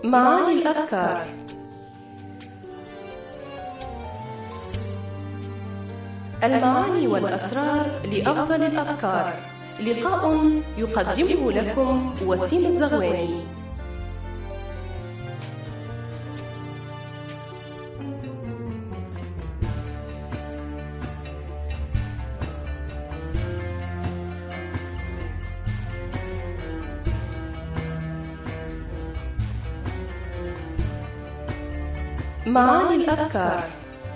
معاني الأفكار. المعاني والأسرار لأفضل الأفكار. لقاء يقدمه لكم وسيم الزغواني. معاني الأفكار.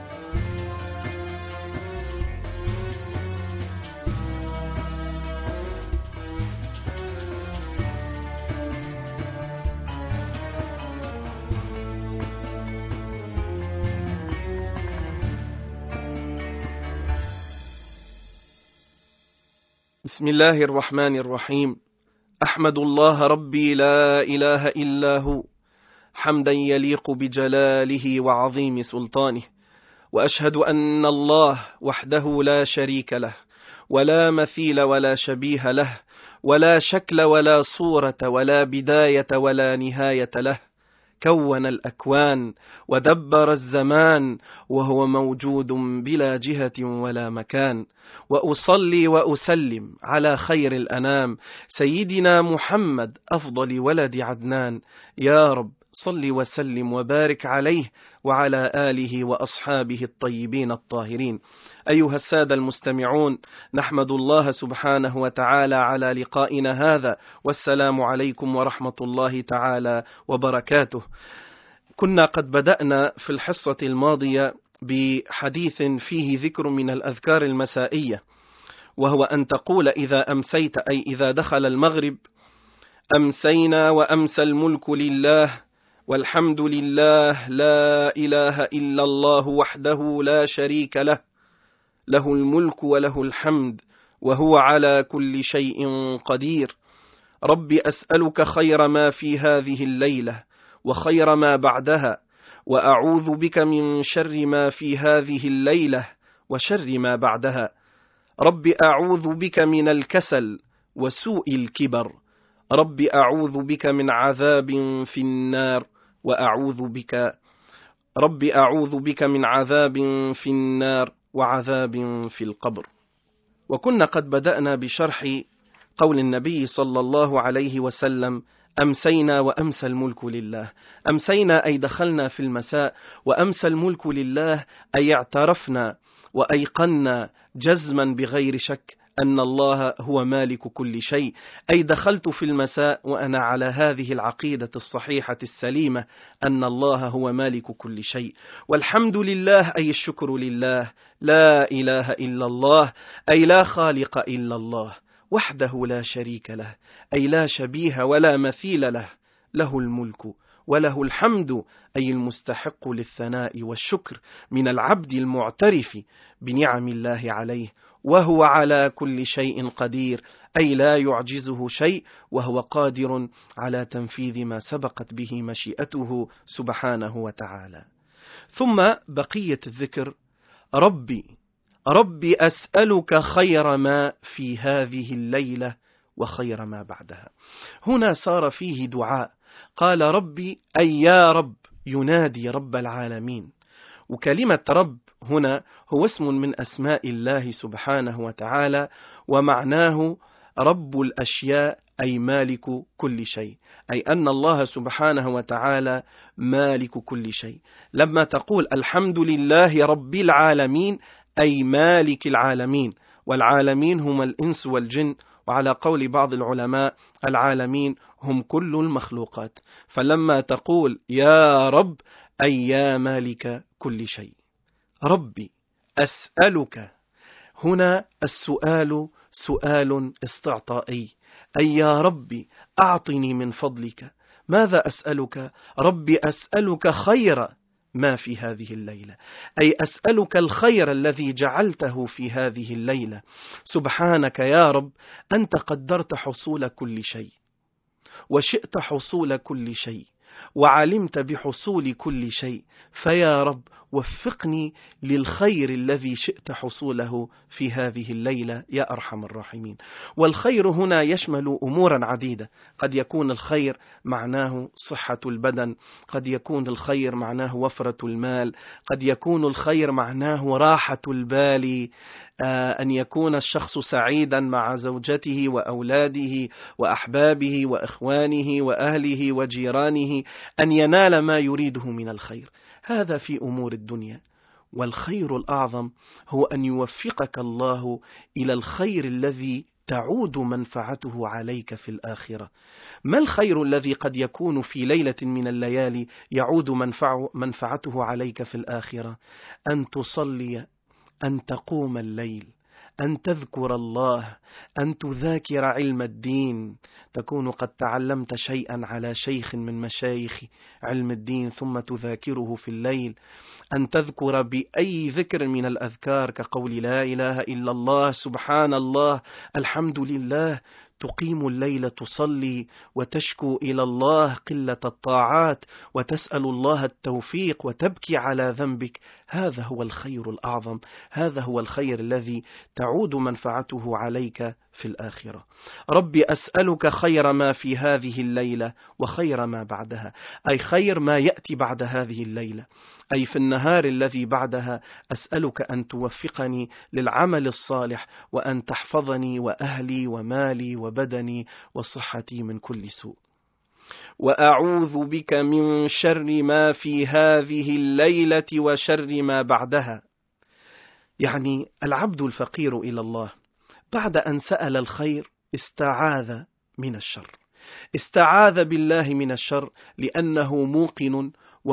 بسم الله الرحمن الرحيم. أحمد الله ربي لا إله إلا هو حمدا يليق بجلاله وعظيم سلطانه، وأشهد أن الله وحده لا شريك له ولا مثيل ولا شبيه له ولا شكل ولا صورة ولا بداية ولا نهاية له، كون الأكوان ودبر الزمان وهو موجود بلا جهة ولا مكان. وأصلي وأسلم على خير الأنام سيدنا محمد أفضل ولد عدنان. يا رب صل وسلم وبارك عليه وعلى آله وأصحابه الطيبين الطاهرين. أيها السادة المستمعون، نحمد الله سبحانه وتعالى على لقائنا هذا، والسلام عليكم ورحمة الله تعالى وبركاته. كنا قد بدأنا في الحصة الماضية بحديث فيه ذكر من الأذكار المسائية، وهو أن تقول إذا أمسيت، أي إذا دخل المغرب: أمسينا وأمسى الملك لله والحمد لله لا إله إلا الله وحده لا شريك له، له الملك وله الحمد وهو على كل شيء قدير. رب أسألك خير ما في هذه الليلة وخير ما بعدها، وأعوذ بك من شر ما في هذه الليلة وشر ما بعدها. رب أعوذ بك من الكسل وسوء الكبر. رب أعوذ بك من عذاب في النار رب أعوذ بك من عذاب في النار وعذاب في القبر. وكنا قد بدأنا بشرح قول النبي صلى الله عليه وسلم: أمسينا وأمسى الملك لله. أمسينا أي دخلنا في المساء، وأمسى الملك لله أي اعترفنا وأيقنا جزما بغير شك أن الله هو مالك كل شيء، أي دخلت في المساء وأنا على هذه العقيدة الصحيحة السليمة أن الله هو مالك كل شيء. والحمد لله أي الشكر لله، لا إله إلا الله أي لا خالق إلا الله وحده لا شريك له، أي لا شبيه ولا مثيل له، له الملك وله الحمد أي المستحق للثناء والشكر من العبد المعترف بنعم الله عليه، وهو على كل شيء قدير أي لا يعجزه شيء، وهو قادر على تنفيذ ما سبقت به مشيئته سبحانه وتعالى. ثم بقية الذكر: ربي أسألك خير ما في هذه الليلة وخير ما بعدها. هنا صار فيه دعاء، قال ربي أي يا رب، ينادي رب العالمين. وكلمة رب هنا هو اسم من أسماء الله سبحانه وتعالى، ومعناه رب الأشياء أي مالك كل شيء، أي أن الله سبحانه وتعالى مالك كل شيء. لما تقول الحمد لله رب العالمين أي مالك العالمين، والعالمين هم الإنس والجن، وعلى قول بعض العلماء العالمين هم كل المخلوقات. فلما تقول يا رب أي يا مالك كل شيء. ربي أسألك، هنا السؤال سؤال استعطائي، أي يا ربي أعطني من فضلك. ماذا أسألك؟ ربي أسألك خير ما في هذه الليلة، أي أسألك الخير الذي جعلته في هذه الليلة. سبحانك يا رب، أنت قدرت حصول كل شيء وشئت حصول كل شيء، وعلمت بحصول كل شيء، فيا رب وفقني للخير الذي شئت حصوله في هذه الليلة يا أرحم الراحمين. والخير هنا يشمل أمورا عديدة. قد يكون الخير معناه صحة البدن، قد يكون الخير معناه وفرة المال، قد يكون الخير معناه راحة البال، أن يكون الشخص سعيدا مع زوجته وأولاده وأحبابه وإخوانه وأهله وجيرانه، أن ينال ما يريده من الخير. هذا في أمور الدنيا. والخير الأعظم هو أن يوفقك الله إلى الخير الذي تعود منفعته عليك في الآخرة. ما الخير الذي قد يكون في ليلة من الليالي يعود منفعته عليك في الآخرة؟ أن تصلي، أن تقوم الليل، أن تذكر الله، أن تذاكر علم الدين، تكون قد تعلمت شيئا على شيخ من مشايخ علم الدين ثم تذاكره في الليل، أن تذكر بأي ذكر من الأذكار كقول لا إله إلا الله، سبحان الله، الحمد لله، تقيم الليل تصلي وتشكو إلى الله قلة الطاعات وتسأل الله التوفيق وتبكي على ذنبك. هذا هو الخير الأعظم، هذا هو الخير الذي تعود منفعته عليك في الآخرة. ربي أسألك خير ما في هذه الليلة وخير ما بعدها، أي خير ما يأتي بعد هذه الليلة، أي في النهار الذي بعدها. أسألك أن توفقني للعمل الصالح، وأن تحفظني وأهلي ومالي وبدني وصحتي من كل سوء. وأعوذ بك من شر ما في هذه الليلة وشر ما بعدها. يعني العبد الفقير إلى الله بعد أن سأل الخير استعاذ من الشر، استعاذ بالله من الشر، لأنه موقن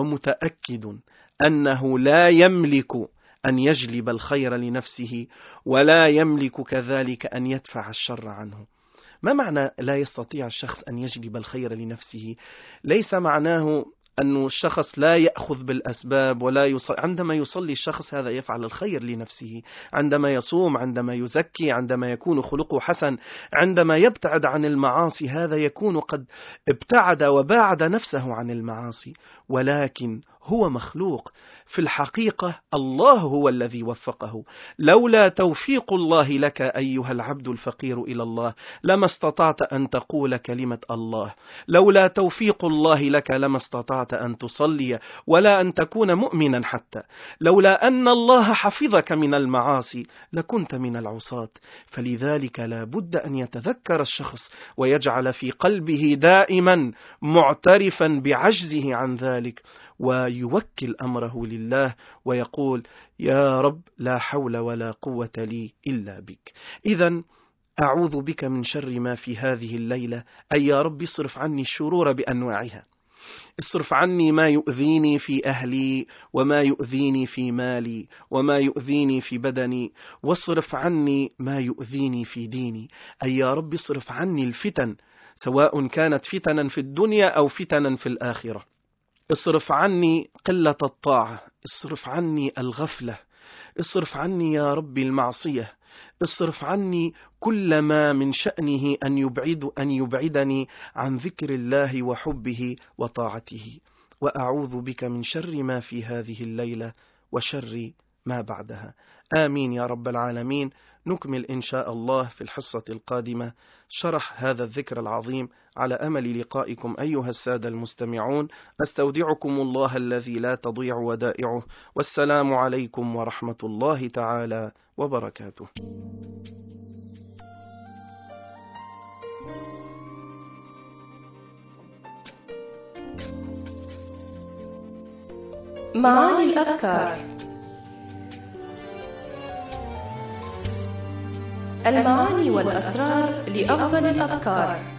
ومتأكد أنه لا يملك أن يجلب الخير لنفسه، ولا يملك كذلك أن يدفع الشر عنه. ما معنى لا يستطيع الشخص أن يجلب الخير لنفسه؟ ليس معناه أن الشخص لا يأخذ بالأسباب ولا يصلي. عندما يصلي الشخص هذا يفعل الخير لنفسه، عندما يصوم، عندما يزكي، عندما يكون خلقه حسن، عندما يبتعد عن المعاصي، هذا يكون قد ابتعد وباعد نفسه عن المعاصي. ولكن هو مخلوق في الحقيقة، الله هو الذي وفقه. لولا توفيق الله لك أيها العبد الفقير إلى الله لما استطعت أن تقول كلمة الله، لولا توفيق الله لك لما استطعت أن تصلي ولا أن تكون مؤمنا حتى، لولا أن الله حفظك من المعاصي لكنت من العصاة. فلذلك لا بد أن يتذكر الشخص ويجعل في قلبه دائما معترفا بعجزه عن ذلك، ويوكل أمره لله ويقول يا رب لا حول ولا قوة لي إلا بك. إذن أعوذ بك من شر ما في هذه الليلة، أي يا رب اصرف عني الشرور بأنواعها، اصرف عني ما يؤذيني في أهلي وما يؤذيني في مالي وما يؤذيني في بدني، واصرف عني ما يؤذيني في ديني. أي يا رب اصرف عني الفتن، سواء كانت فتنا في الدنيا أو فتنا في الآخرة. اصرف عني قلة الطاعة، اصرف عني الغفلة، اصرف عني يا رب المعصية، اصرف عني كل ما من شأنه أن يبعدني عن ذكر الله وحبه وطاعته. وأعوذ بك من شر ما في هذه الليلة وشر ما بعدها. آمين يا رب العالمين. نكمل إن شاء الله في الحصة القادمة شرح هذا الذكر العظيم، على أمل لقائكم أيها السادة المستمعون. أستودعكم الله الذي لا تضيع ودائعه، والسلام عليكم ورحمة الله تعالى وبركاته. معاني الأذكار. المعاني والأسرار لأفضل الأذكار.